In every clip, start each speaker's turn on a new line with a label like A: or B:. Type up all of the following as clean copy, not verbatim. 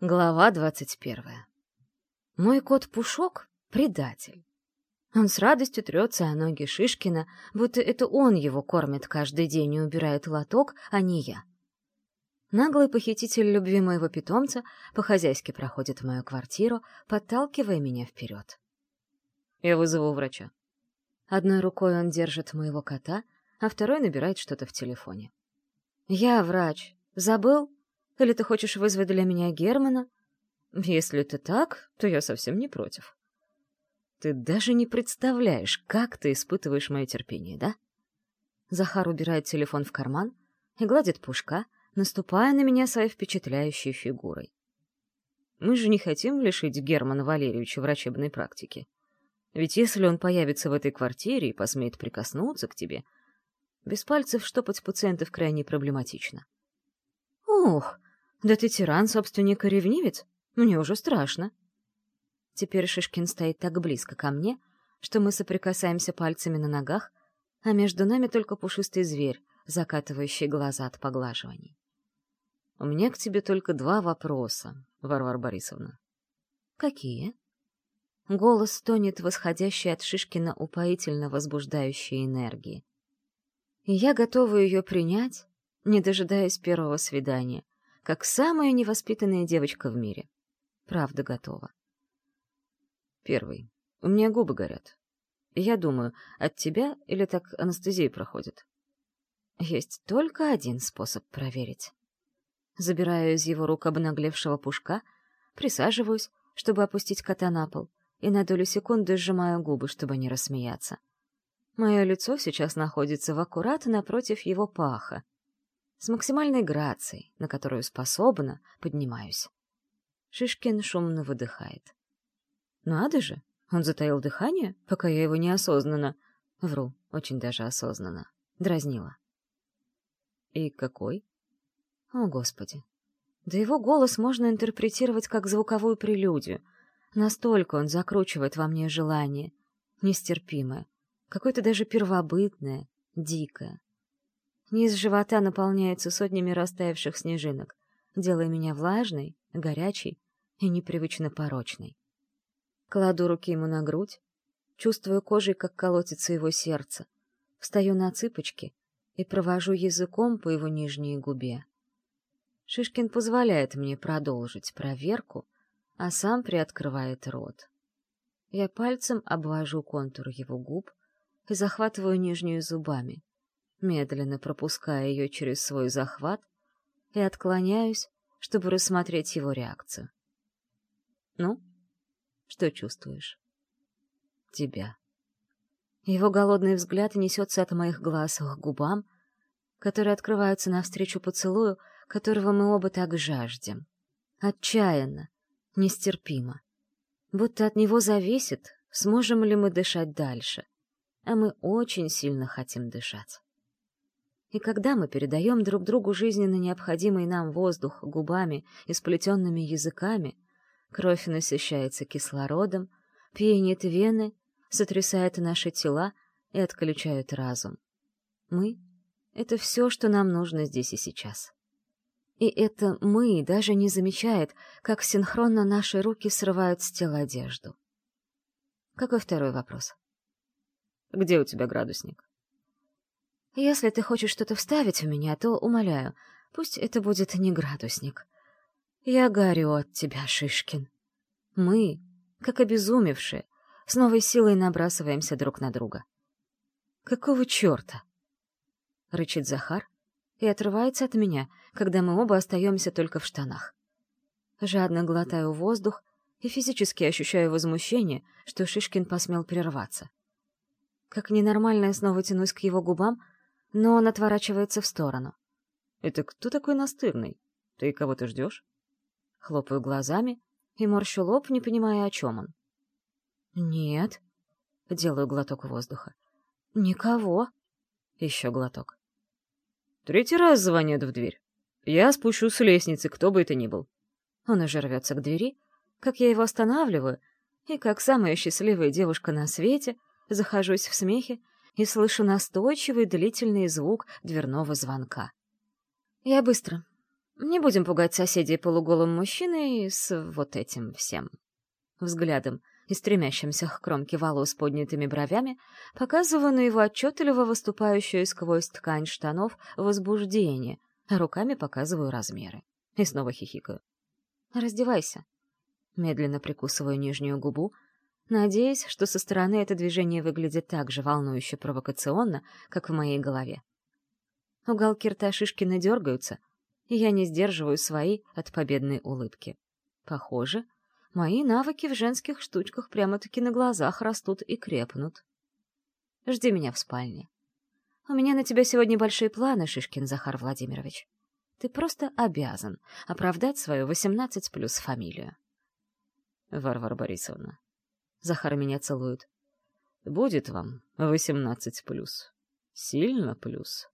A: Глава 21. Мой кот Пушок — предатель. Он с радостью трется о ноги Шишкина, будто это он его кормит каждый день и убирает лоток, а не я. Наглый похититель любви моего питомца по-хозяйски проходит в мою квартиру, подталкивая меня вперед. Я вызову врача. Одной рукой он держит моего кота, а второй набирает что-то в телефоне. Я врач. Забыл? Или ты хочешь вызвать для меня Германа? Если это так, то я совсем не против. Ты даже не представляешь, как ты испытываешь мое терпение, да? Захар убирает телефон в карман и гладит Пушка, наступая на меня своей впечатляющей фигурой. Мы же не хотим лишить Германа Валерьевича врачебной практики. Ведь если он появится в этой квартире и посмеет прикоснуться к тебе, без пальцев штопать пациентов крайне проблематично. Ух, да ты тиран, собственник и ревнивец? Мне уже страшно. Теперь Шишкин стоит так близко ко мне, что мы соприкасаемся пальцами на ногах, а между нами только пушистый зверь, закатывающий глаза от поглаживаний. У меня к тебе только 2 вопроса, Варвара Борисовна. Какие? Голос стонет восходящей от Шишкина упоительно возбуждающей энергии. И я готова ее принять, не дожидаясь первого свидания, как самая невоспитанная девочка в мире. Правда, готова. Первый. У меня губы горят. Я думаю, от тебя или так анестезия проходит? Есть только один способ проверить. Забираю из его рук обнаглевшего Пушка, присаживаюсь, чтобы опустить кота на пол, и на долю секунды сжимаю губы, чтобы не рассмеяться. Мое лицо сейчас находится в аккурат напротив его паха. С максимальной грацией, на которую способна, поднимаюсь. Шишкин шумно выдыхает. Надо же, он затаил дыхание, пока я его неосознанно... Вру, очень даже осознанно. Дразнила. И какой? О, Господи. Да его голос можно интерпретировать как звуковую прелюдию. Настолько он закручивает во мне желание. Нестерпимое. Какое-то даже первобытное, дикое. Низ живота наполняется сотнями растаявших снежинок, делая меня влажной, горячей и непривычно порочной. Кладу руки ему на грудь, чувствую кожей, как колотится его сердце, встаю на цыпочки и провожу языком по его нижней губе. Шишкин позволяет мне продолжить проверку, а сам приоткрывает рот. Я пальцем обвожу контур его губ и захватываю нижнюю зубами, медленно пропуская ее через свой захват и отклоняюсь, чтобы рассмотреть его реакцию. Ну, что чувствуешь? Тебя. Его голодный взгляд несется от моих глаз к губам, которые открываются навстречу поцелую, которого мы оба так жаждем. Отчаянно, нестерпимо. Будто от него зависит, сможем ли мы дышать дальше. А мы очень сильно хотим дышать. И когда мы передаем друг другу жизненно необходимый нам воздух губами и сплетенными языками, кровь насыщается кислородом, пьянит вены, сотрясает наши тела и отключает разум. Мы — это все, что нам нужно здесь и сейчас. И это «мы» даже не замечает, как синхронно наши руки срывают с тела одежду. Какой второй вопрос? Где у тебя градусник? Если ты хочешь что-то вставить в меня, то, умоляю, пусть это будет не градусник. Я горю от тебя, Шишкин. Мы, как обезумевшие, с новой силой набрасываемся друг на друга. Какого черта? Рычит Захар и отрывается от меня, когда мы оба остаемся только в штанах. Жадно глотаю воздух и физически ощущаю возмущение, что Шишкин посмел прерваться. Как ненормальная снова тянусь к его губам, но он отворачивается в сторону. «Это кто такой настырный? Ты кого-то ждешь?» Хлопаю глазами и морщу лоб, не понимая, о чем он. «Нет», — делаю глоток воздуха. «Никого». Еще глоток. 3 раз звонят в дверь. Я спущусь с лестницы, кто бы это ни был. Он уже рвется к двери, как я его останавливаю, и, как самая счастливая девушка на свете, захожусь в смехе и слышу настойчивый длительный звук дверного звонка. Я быстро. Не будем пугать соседей полуголым мужчиной с вот этим всем. Взглядом и стремящимся к кромке волос поднятыми бровями показываю на его отчетливо выступающую сквозь ткань штанов возбуждение, а руками показываю размеры. И снова хихикаю. «Раздевайся». Медленно прикусываю нижнюю губу, надеясь, что со стороны это движение выглядит так же волнующе провокационно, как в моей голове. Уголки рта Шишкина дергаются, и я не сдерживаю свои от победной улыбки. Похоже, мои навыки в женских штучках прямо-таки на глазах растут и крепнут. Жди меня в спальне. У меня на тебя сегодня большие планы, Шишкин Захар Владимирович. Ты просто обязан оправдать свою 18+ фамилию. Варвара Борисовна, Захар меня целует. Будет вам 18+. Сильно плюс.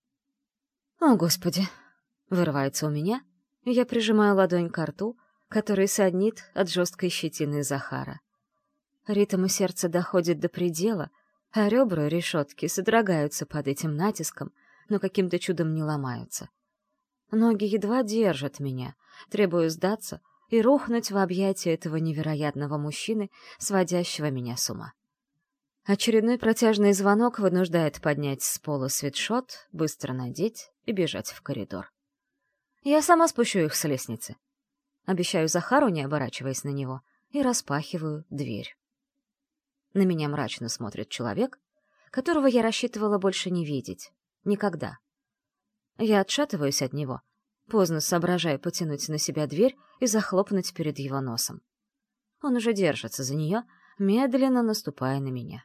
A: О, Господи! Вырывается у меня, и я прижимаю ладонь к рту, который саднит от жесткой щетины Захара. Ритм у сердца доходит до предела, а ребра решетки содрогаются под этим натиском, но каким-то чудом не ломаются. Ноги едва держат меня, требуя сдаться и рухнуть в объятия этого невероятного мужчины, сводящего меня с ума. Очередной протяжный звонок вынуждает поднять с пола свитшот, быстро надеть и бежать в коридор. Я сама спущу их с лестницы. Обещаю Захару, не оборачиваясь на него, и распахиваю дверь. На меня мрачно смотрит человек, которого я рассчитывала больше не видеть. Никогда. Я отшатываюсь от него, поздно соображая потянуть на себя дверь и захлопнуть перед его носом. Он уже держится за нее, медленно наступая на меня.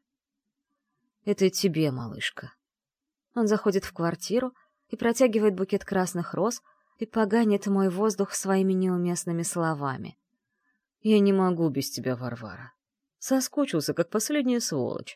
A: «Это тебе, малышка». Он заходит в квартиру и протягивает букет красных роз и поганит мой воздух своими неуместными словами. «Я не могу без тебя, Варвара. Соскучился, как последняя сволочь».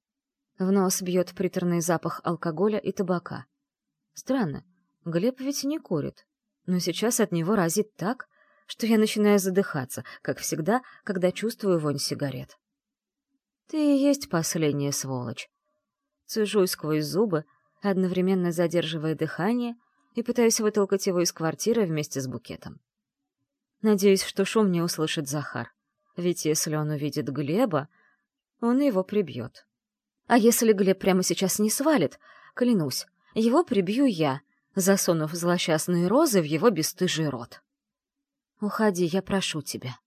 A: В нос бьет приторный запах алкоголя и табака. Странно, Глеб ведь не курит, но сейчас от него разит так, что я начинаю задыхаться, как всегда, когда чувствую вонь сигарет. «Ты и есть последняя сволочь». Цежу сквозь зубы, одновременно задерживая дыхание, и пытаюсь вытолкать его из квартиры вместе с букетом. Надеюсь, что шум не услышит Захар, ведь если он увидит Глеба, он его прибьет. А если Глеб прямо сейчас не свалит, клянусь, его прибью я, засунув злосчастные розы в его бесстыжий рот. «Уходи, я прошу тебя».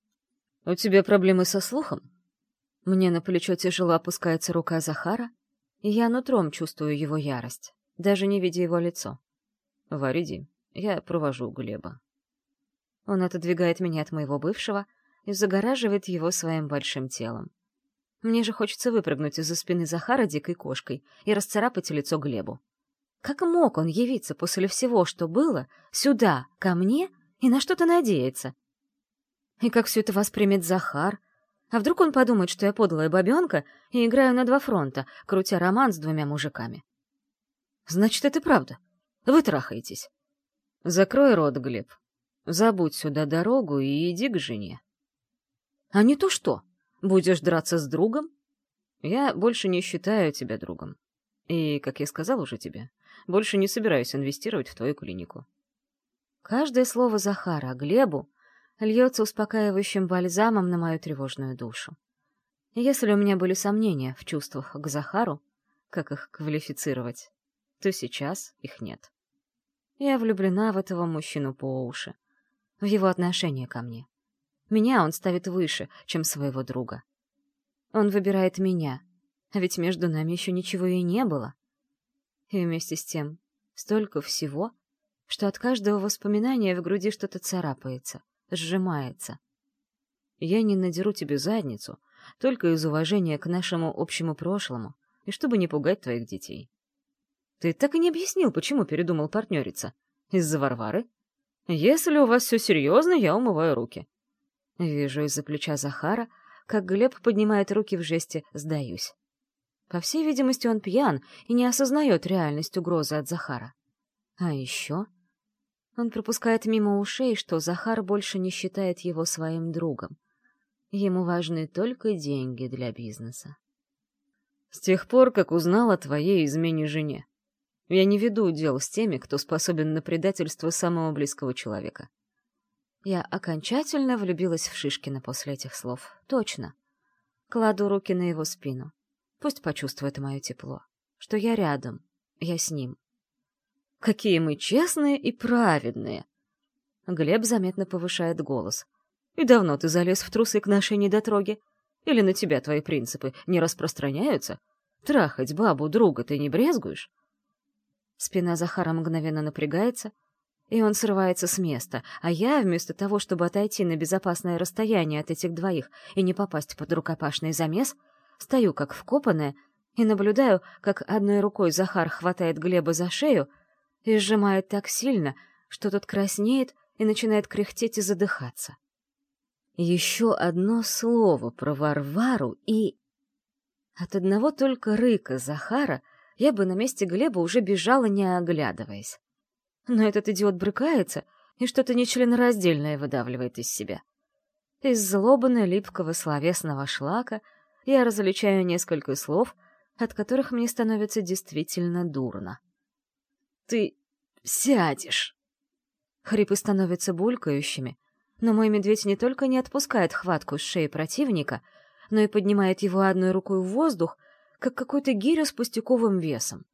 A: «У тебя проблемы со слухом?» Мне на плечо тяжело опускается рука Захара, и я нутром чувствую его ярость, даже не видя его лицо. «Варь, иди, я провожу Глеба». Он отодвигает меня от моего бывшего и загораживает его своим большим телом. Мне же хочется выпрыгнуть из-за спины Захара дикой кошкой и расцарапать лицо Глебу. Как мог он явиться после всего, что было, сюда, ко мне, и на что-то надеяться? И как все это воспримет Захар? А вдруг он подумает, что я подлая бабенка и играю на 2 фронта, крутя роман с 2 мужиками? Значит, это правда. Вы трахаетесь. Закрой рот, Глеб. Забудь сюда дорогу и иди к жене. А не то что? Будешь драться с другом? Я больше не считаю тебя другом. И, как я сказал уже тебе, больше не собираюсь инвестировать в твою клинику. Каждое слово Захара Глебу льется успокаивающим бальзамом на мою тревожную душу. Если у меня были сомнения в чувствах к Захару, как их квалифицировать, то сейчас их нет. Я влюблена в этого мужчину по уши, в его отношение ко мне. Меня он ставит выше, чем своего друга. Он выбирает меня, а ведь между нами еще ничего и не было. И вместе с тем столько всего, что от каждого воспоминания в груди что-то царапается, сжимается. Я не надеру тебе задницу только из уважения к нашему общему прошлому и чтобы не пугать твоих детей. Ты так и не объяснил, почему передумал партнериться. Из-за Варвары? Если у вас все серьезно, я умываю руки. Вижу из-за плеча Захара, как Глеб поднимает руки в жесте «сдаюсь». По всей видимости, он пьян и не осознает реальность угрозы от Захара. А еще он пропускает мимо ушей, что Захар больше не считает его своим другом. Ему важны только деньги для бизнеса. С тех пор, как узнал о твоей измене жене. Я не веду дел с теми, кто способен на предательство самого близкого человека. Я окончательно влюбилась в Шишкина после этих слов. Точно. Кладу руки на его спину. Пусть почувствует мое тепло. Что я рядом. Я с ним. Какие мы честные и праведные! Глеб заметно повышает голос. И давно ты залез в трусы к нашей недотроге? Или на тебя твои принципы не распространяются? Трахать бабу друга ты не брезгуешь? Спина Захара мгновенно напрягается, и он срывается с места, а я, вместо того, чтобы отойти на безопасное расстояние от этих двоих и не попасть под рукопашный замес, стою как вкопанная и наблюдаю, как одной рукой Захар хватает Глеба за шею и сжимает так сильно, что тот краснеет и начинает кряхтеть и задыхаться. Еще одно слово про Варвару и... От одного только рыка Захара я бы на месте Глеба уже бежала, не оглядываясь. Но этот идиот брыкается и что-то нечленораздельное выдавливает из себя. Из злобно-липкого словесного шлака я различаю несколько слов, от которых мне становится действительно дурно. «Ты сядешь!» Хрипы становятся булькающими, но мой медведь не только не отпускает хватку с шеи противника, но и поднимает его одной рукой в воздух, как какую-то гирю с пустяковым весом.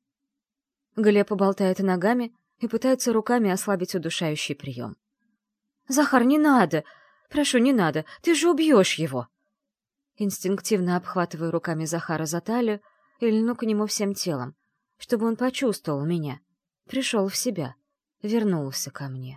A: Глеб болтает ногами и пытается руками ослабить удушающий прием. «Захар, не надо! Прошу, не надо! Ты же убьешь его!» Инстинктивно обхватываю руками Захара за талию и льну к нему всем телом, чтобы он почувствовал меня, пришел в себя, вернулся ко мне.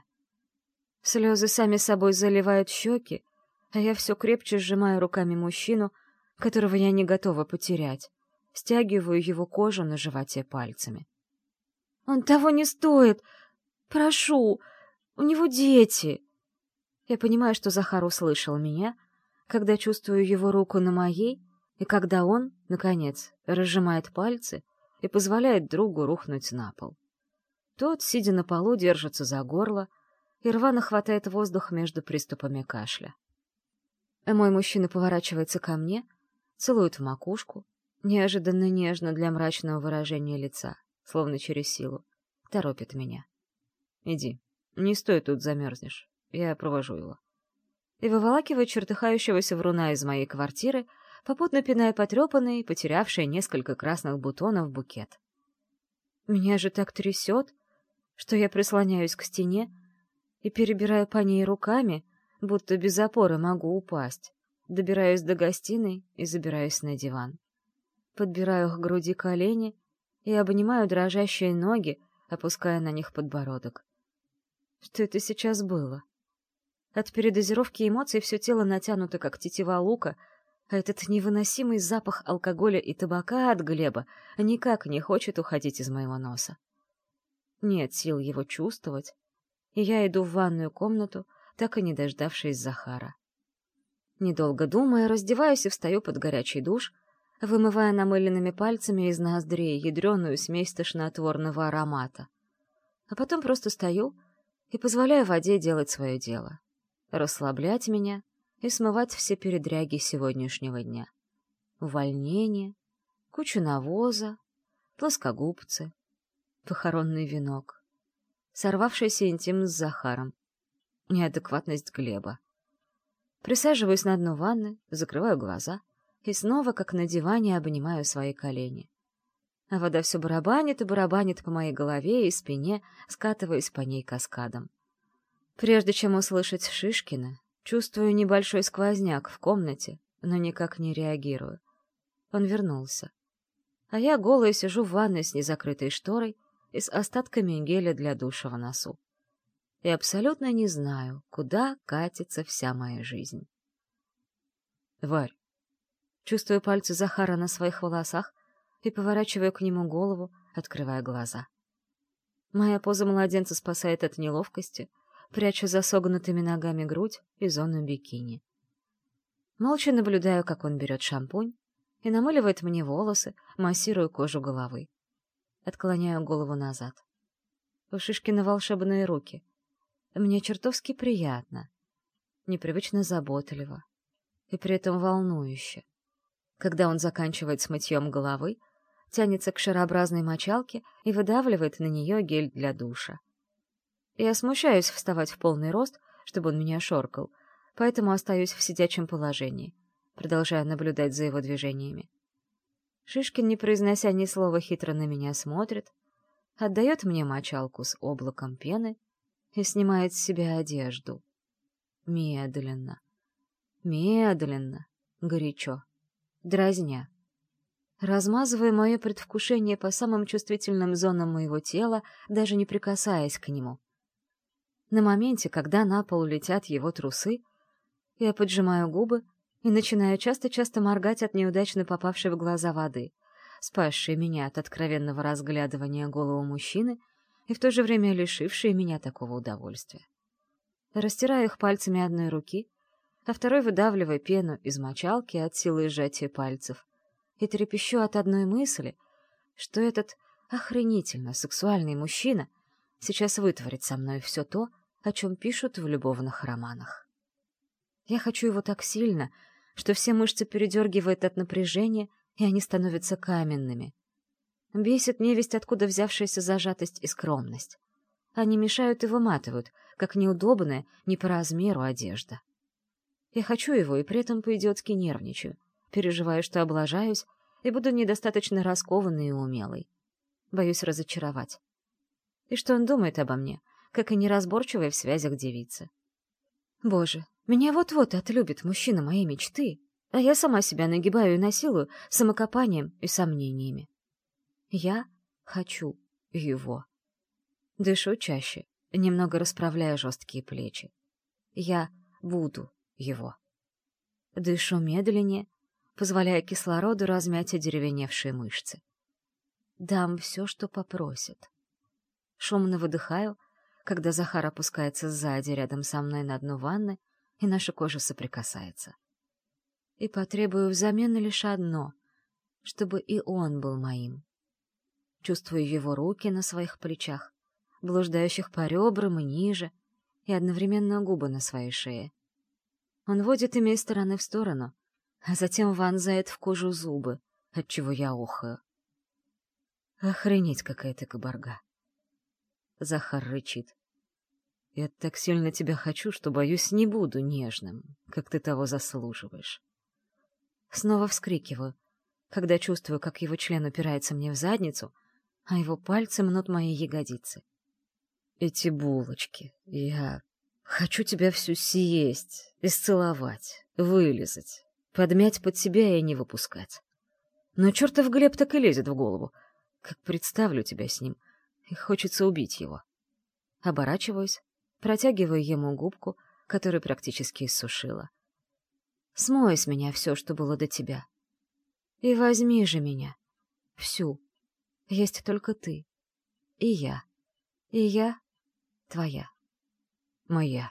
A: Слезы сами собой заливают щеки, а я все крепче сжимаю руками мужчину, которого я не готова потерять, стягиваю его кожу на животе пальцами. «Он того не стоит! Прошу! У него дети!» Я понимаю, что Захар услышал меня, когда чувствую его руку на моей, и когда он, наконец, разжимает пальцы и позволяет другу рухнуть на пол. Тот, сидя на полу, держится за горло и рвано хватает воздух между приступами кашля. Мой мужчина поворачивается ко мне, целует в макушку, неожиданно нежно для мрачного выражения лица, словно через силу, торопит меня. «Иди, не стой тут, замерзнешь, я провожу его». И выволакивает чертыхающегося вруна из моей квартиры, попутно пиная потрепанный, потерявший несколько красных бутонов букет. Меня же так трясет, что я прислоняюсь к стене и перебираю по ней руками, будто без опоры могу упасть. Добираюсь до гостиной и забираюсь на диван. Подбираю к груди колени и обнимаю дрожащие ноги, опуская на них подбородок. Что это сейчас было? От передозировки эмоций все тело натянуто, как тетива лука, а этот невыносимый запах алкоголя и табака от Глеба никак не хочет уходить из моего носа. Нет сил его чувствовать, и я иду в ванную комнату, так и не дождавшись Захара. Недолго думая, раздеваюсь и встаю под горячий душ, вымывая намыленными пальцами из ноздрей ядреную смесь тошнотворного аромата. А потом просто стою и позволяю воде делать свое дело, расслаблять меня и смывать все передряги сегодняшнего дня. Увольнение, кучу навоза, плоскогубцы, похоронный венок, сорвавшийся интим с Захаром, неадекватность Глеба. Присаживаюсь на дно ванны, закрываю глаза и снова, как на диване, обнимаю свои колени. А вода все барабанит и барабанит по моей голове и спине, скатываясь по ней каскадом. Прежде чем услышать Шишкина, чувствую небольшой сквозняк в комнате, но никак не реагирую. Он вернулся. А я голая сижу в ванной с незакрытой шторой и с остатками геля для душа в носу. И абсолютно не знаю, куда катится вся моя жизнь. Варь. Чувствую пальцы Захара на своих волосах и поворачиваю к нему голову, открывая глаза. Моя поза младенца спасает от неловкости, пряча за согнутыми ногами грудь и зону бикини. Молча наблюдаю, как он берет шампунь и намыливает мне волосы, массируя кожу головы. Отклоняю голову назад. У Шишкина волшебные руки. Мне чертовски приятно, непривычно заботливо и при этом волнующе. Когда он заканчивает с мытьем головы, тянется к шарообразной мочалке и выдавливает на нее гель для душа. Я смущаюсь вставать в полный рост, чтобы он меня шоркал, поэтому остаюсь в сидячем положении, продолжая наблюдать за его движениями. Шишкин, не произнося ни слова, хитро на меня смотрит, отдает мне мочалку с облаком пены и снимает с себя одежду. Медленно, медленно, горячо, дразня, размазывая мое предвкушение по самым чувствительным зонам моего тела, даже не прикасаясь к нему. На моменте, когда на пол летят его трусы, я поджимаю губы и начинаю часто-часто моргать от неудачно попавшей в глаза воды, спасшей меня от откровенного разглядывания голого мужчины и в то же время лишившей меня такого удовольствия. Растираю их пальцами одной руки, а второй выдавливаю пену из мочалки от силы сжатия пальцев и трепещу от одной мысли, что этот охренительно сексуальный мужчина сейчас вытворит со мной все то, о чем пишут в любовных романах. Я хочу его так сильно, что все мышцы передергивают от напряжения, и они становятся каменными. Бесит невесть, откуда взявшаяся зажатость и скромность. Они мешают и выматывают, как неудобная, не по размеру одежда. Я хочу его и при этом по-идиотски нервничаю, переживаю, что облажаюсь и буду недостаточно раскованной и умелой. Боюсь разочаровать. И что он думает обо мне, как и неразборчивая в связях девица. Боже, меня вот-вот отлюбит мужчина моей мечты, а я сама себя нагибаю и насилую самокопанием и сомнениями. Я хочу его. Дышу чаще, немного расправляя жесткие плечи. Я буду его. Дышу медленнее, позволяя кислороду размять одеревеневшие мышцы. Дам все, что попросит. Шумно выдыхаю, когда Захар опускается сзади рядом со мной на дно ванны, и наша кожа соприкасается. И потребую взамен лишь одно — чтобы и он был моим. Чувствую его руки на своих плечах, блуждающих по ребрам и ниже, и одновременно губы на своей шее. Он водит ими из стороны в сторону, а затем вонзает в кожу зубы, отчего я охаю. Охренеть, какая ты кабарга. Захар рычит. Я так сильно тебя хочу, что, боюсь, не буду нежным, как ты того заслуживаешь. Снова вскрикиваю, когда чувствую, как его член упирается мне в задницу, а его пальцы мнут мои ягодицы. Эти булочки, я хочу тебя всю съесть, исцеловать, вылизать, подмять под себя и не выпускать. Но чертов Глеб так и лезет в голову. Как представлю тебя с ним, и хочется убить его. Оборачиваюсь, протягиваю ему губку, которую практически иссушила. Смой с меня все, что было до тебя. И возьми же меня. Всю. Есть только ты. И я. И я твоя. Моя.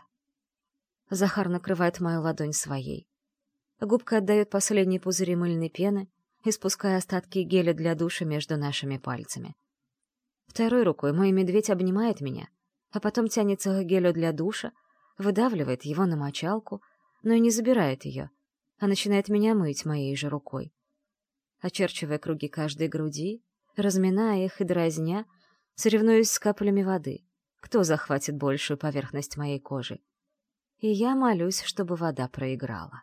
A: Захар накрывает мою ладонь своей. Губка отдает последние пузыри мыльной пены, испуская остатки геля для душа между нашими пальцами. Второй рукой мой медведь обнимает меня, а потом тянется к гелю для душа, выдавливает его на мочалку, но и не забирает ее, а начинает меня мыть моей же рукой. Очерчивая круги каждой груди, разминая их и дразня, соревнуюсь с каплями воды, кто захватит большую поверхность моей кожи. И я молюсь, чтобы вода проиграла.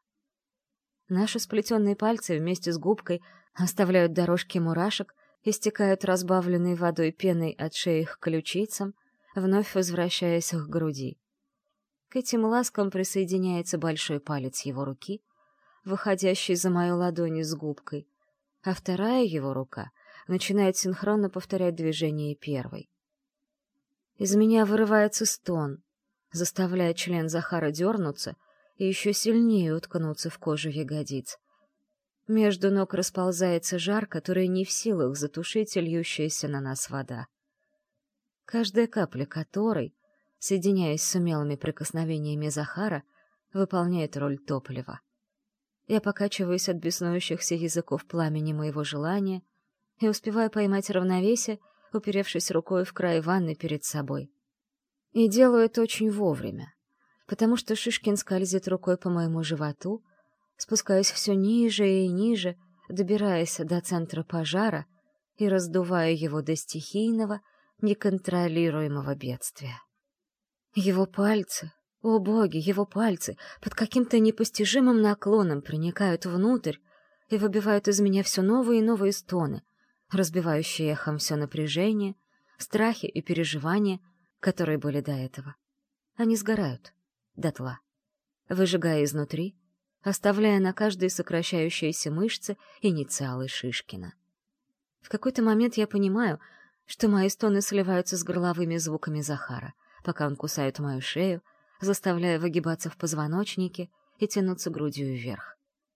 A: Наши сплетенные пальцы вместе с губкой оставляют дорожки мурашек и стекают разбавленной водой пеной от шеи к ключицам, вновь возвращаясь к груди. К этим ласкам присоединяется большой палец его руки, выходящий за мою ладонь с губкой, а вторая его рука начинает синхронно повторять движение первой. Из меня вырывается стон, заставляя член Захара дернуться и еще сильнее уткнуться в кожу ягодиц. Между ног расползается жар, который не в силах затушить льющаяся на нас вода. Каждая капля которой, соединяясь с умелыми прикосновениями Захара, выполняет роль топлива. Я покачиваюсь от беснующихся языков пламени моего желания и успеваю поймать равновесие, уперевшись рукой в край ванны перед собой. И делаю это очень вовремя, потому что Шишкин скользит рукой по моему животу, спускаясь все ниже и ниже, добираясь до центра пожара и раздуваю его до стихийного, неконтролируемого бедствия. Его пальцы, о боги, его пальцы под каким-то непостижимым наклоном проникают внутрь и выбивают из меня все новые и новые стоны, разбивающие эхом все напряжение, страхи и переживания, которые были до этого. Они сгорают дотла, выжигая изнутри, оставляя на каждой сокращающиеся мышцы инициалы Шишкина. В какой-то момент я понимаю, что мои стоны сливаются с горловыми звуками Захара, пока он кусает мою шею, заставляя выгибаться в позвоночнике и тянуться грудью вверх.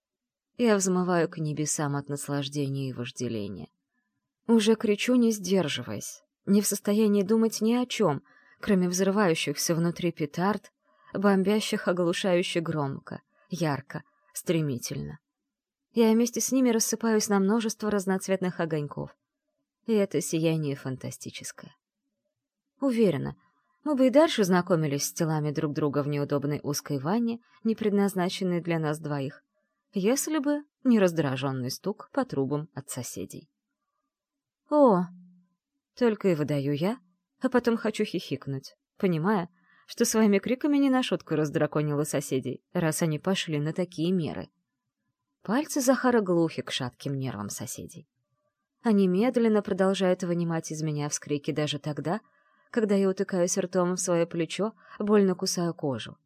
A: Я взмываю к небесам от наслаждения и вожделения. Уже кричу, не сдерживаясь, не в состоянии думать ни о чем, кроме взрывающихся внутри петард, бомбящих оглушающе громко, ярко, стремительно. Я вместе с ними рассыпаюсь на множество разноцветных огоньков. И это сияние фантастическое. Уверена, мы бы и дальше знакомились с телами друг друга в неудобной узкой ванне, не предназначенной для нас двоих, если бы не раздраженный стук по трубам от соседей. «О!» — только и выдаю я, а потом хочу хихикнуть, понимая, что своими криками не на шутку раздраконила соседей, раз они пошли на такие меры. Пальцы Захара глухи к шатким нервам соседей. Они медленно продолжают вынимать из меня вскрики даже тогда, когда я утыкаюсь ртом в свое плечо, больно кусаю кожу.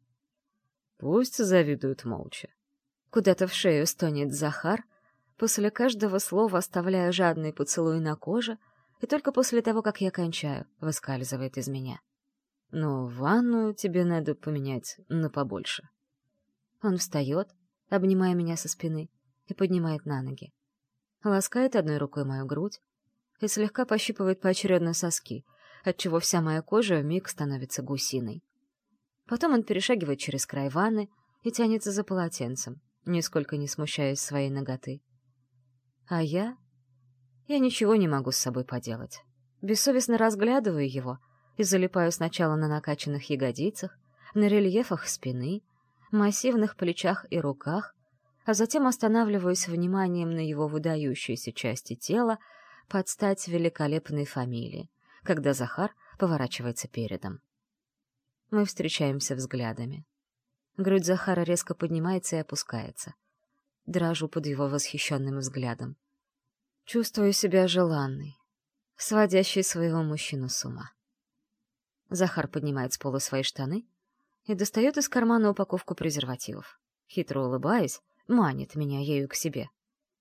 A: Пусть завидуют молча. Куда-то в шею стонет Захар, после каждого слова оставляя жадный поцелуй на коже, и только после того, как я кончаю, выскальзывает из меня. Но ванную тебе надо поменять на побольше. Он встает, обнимая меня со спины, и поднимает на ноги. Ласкает одной рукой мою грудь и слегка пощипывает поочередно соски, отчего вся моя кожа вмиг становится гусиной. Потом он перешагивает через край ванны и тянется за полотенцем, нисколько не смущаясь своей наготы. А я ничего не могу с собой поделать. Бессовестно разглядываю его и залипаю сначала на накачанных ягодицах, на рельефах спины, массивных плечах и руках, а затем останавливаюсь вниманием на его выдающиеся части тела под стать великолепной фамилии, когда Захар поворачивается передом. Мы встречаемся взглядами. Грудь Захара резко поднимается и опускается. Дрожу под его восхищенным взглядом. Чувствую себя желанной, сводящей своего мужчину с ума. Захар поднимает с пола свои штаны и достает из кармана упаковку презервативов. Хитро улыбаясь, манит меня ею к себе.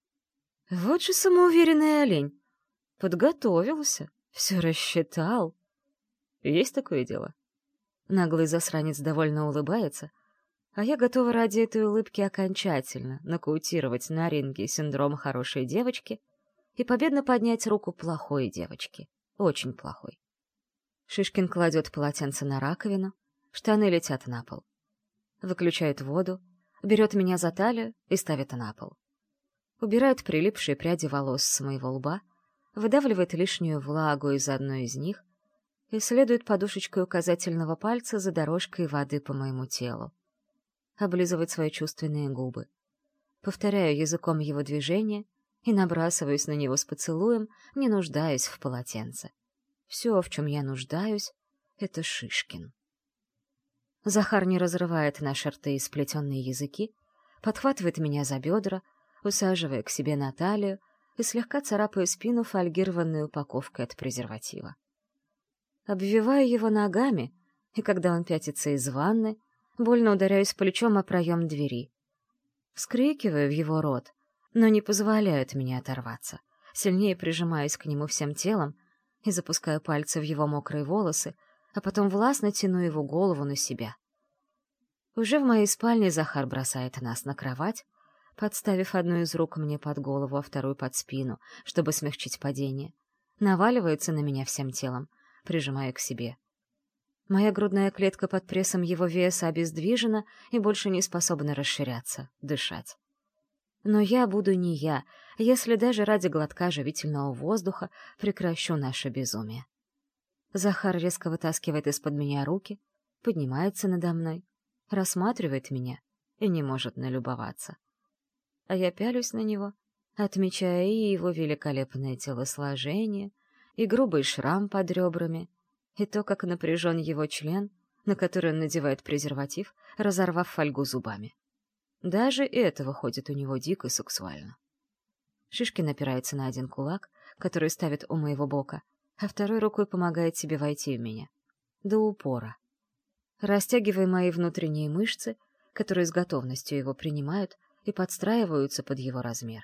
A: Вот же самоуверенный олень. Подготовился, все рассчитал. Есть такое дело. Наглый засранец довольно улыбается, а я готова ради этой улыбки окончательно нокаутировать на ринге синдром хорошей девочки и победно поднять руку плохой девочки, очень плохой. Шишкин кладет полотенце на раковину, штаны летят на пол. Выключает воду, берет меня за талию и ставит на пол. Убирает прилипшие пряди волос с моего лба, выдавливает лишнюю влагу из одной из них и следует подушечкой указательного пальца за дорожкой воды по моему телу. Облизывает свои чувственные губы. Повторяю языком его движения и набрасываюсь на него с поцелуем, не нуждаясь в полотенце. Все, в чем я нуждаюсь, — это Шишкин. Захар не разрывает наши рты и сплетенные языки, подхватывает меня за бедра, усаживая к себе на талию и слегка царапая спину фольгированной упаковкой от презерватива. Обвиваю его ногами, и когда он пятится из ванны, больно ударяюсь плечом о проем двери. Вскрикиваю в его рот, но не позволяю от меня оторваться, сильнее прижимаюсь к нему всем телом и запускаю пальцы в его мокрые волосы, а потом властно тяну его голову на себя. Уже в моей спальне Захар бросает нас на кровать, подставив одну из рук мне под голову, а вторую под спину, чтобы смягчить падение. Наваливается на меня всем телом, прижимая к себе. Моя грудная клетка под прессом его веса обездвижена и больше не способна расширяться, дышать. Но я буду не я, если даже ради глотка живительного воздуха прекращу наше безумие. Захар резко вытаскивает из-под меня руки, поднимается надо мной, рассматривает меня и не может налюбоваться. А я пялюсь на него, отмечая и его великолепное телосложение, и грубый шрам под ребрами, и то, как напряжен его член, на который он надевает презерватив, разорвав фольгу зубами. Даже это выходит у него дико сексуально. Шишкин опирается на один кулак, который ставит у моего бока, а второй рукой помогает себе войти в меня. До упора. Растягивая мои внутренние мышцы, которые с готовностью его принимают и подстраиваются под его размер.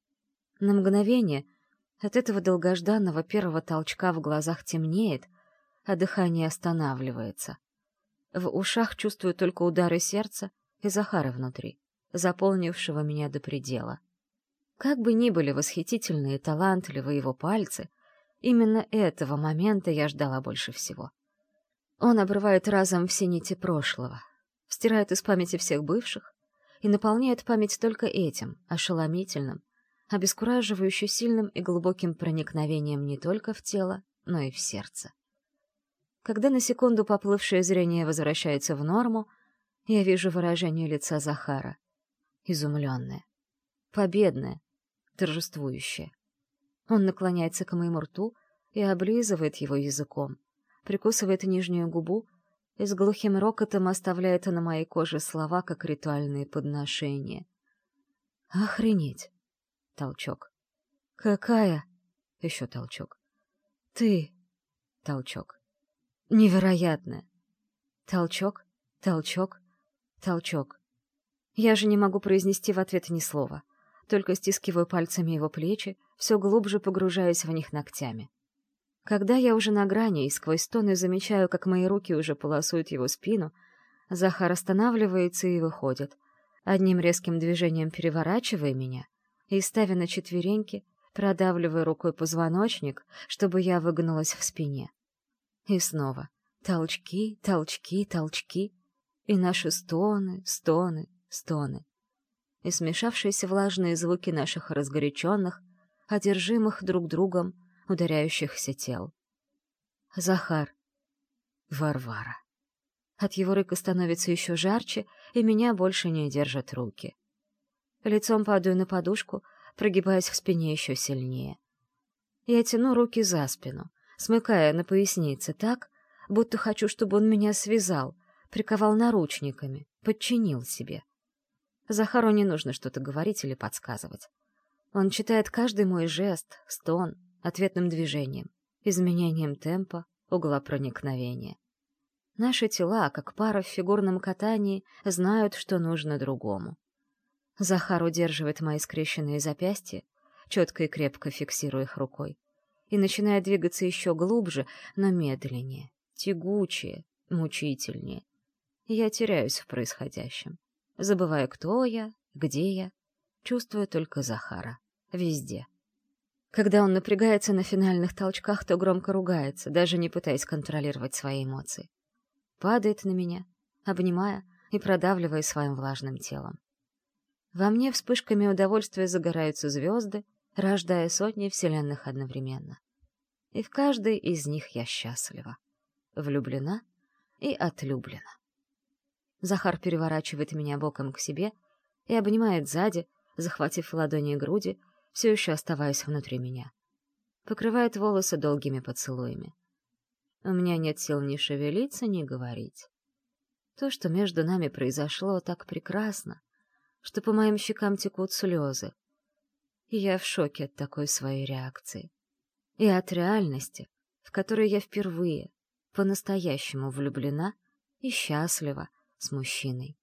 A: На мгновение от этого долгожданного первого толчка в глазах темнеет, а дыхание останавливается. В ушах чувствую только удары сердца и Захара внутри, заполнившего меня до предела. Как бы ни были восхитительные и талантливые его пальцы, именно этого момента я ждала больше всего. Он обрывает разом все нити прошлого, стирает из памяти всех бывших и наполняет память только этим, ошеломительным, обескураживающе сильным и глубоким проникновением не только в тело, но и в сердце. Когда на секунду поплывшее зрение возвращается в норму, я вижу выражение лица Захара. Изумленное, победное, торжествующее. Он наклоняется к моему рту и облизывает его языком, прикусывает нижнюю губу и с глухим рокотом оставляет на моей коже слова, как ритуальные подношения. «Охренеть!» — толчок. «Какая?» — еще толчок. «Ты!» — толчок. «Невероятная!» Толчок, толчок, толчок. Я же не могу произнести в ответ ни слова, только стискиваю пальцами его плечи, все глубже погружаясь в них ногтями. Когда я уже на грани и сквозь стоны замечаю, как мои руки уже полосуют его спину, Захар останавливается и выходит, одним резким движением переворачивая меня и ставя на четвереньки, продавливая рукой позвоночник, чтобы я выгнулась в спине. И снова толчки, толчки, толчки, и наши стоны, стоны, стоны. И смешавшиеся влажные звуки наших разгоряченных, одержимых друг другом, ударяющихся тел. Захар. Варвара. От его рыка становится еще жарче, и меня больше не держат руки. Лицом падаю на подушку, прогибаясь в спине еще сильнее. Я тяну руки за спину, смыкая на пояснице так, будто хочу, чтобы он меня связал, приковал наручниками, подчинил себе. Захару не нужно что-то говорить или подсказывать. Он читает каждый мой жест, стон, ответным движением, изменением темпа, угла проникновения. Наши тела, как пара в фигурном катании, знают, что нужно другому. Захар удерживает мои скрещенные запястья, четко и крепко фиксируя их рукой, и начинает двигаться еще глубже, но медленнее, тягучее, мучительнее. Я теряюсь в происходящем, забывая, кто я, где я, чувствуя только Захара, везде. Когда он напрягается на финальных толчках, то громко ругается, даже не пытаясь контролировать свои эмоции. Падает на меня, обнимая и продавливая своим влажным телом. Во мне вспышками удовольствия загораются звезды, рождая сотни вселенных одновременно. И в каждой из них я счастлива, влюблена и отлюблена. Захар переворачивает меня боком к себе и обнимает сзади, захватив в ладони груди, все еще оставаясь внутри меня. Покрывает волосы долгими поцелуями. У меня нет сил ни шевелиться, ни говорить. То, что между нами произошло, так прекрасно, что по моим щекам текут слезы. И я в шоке от такой своей реакции. И от реальности, в которой я впервые, по-настоящему влюблена и счастлива с мужчиной.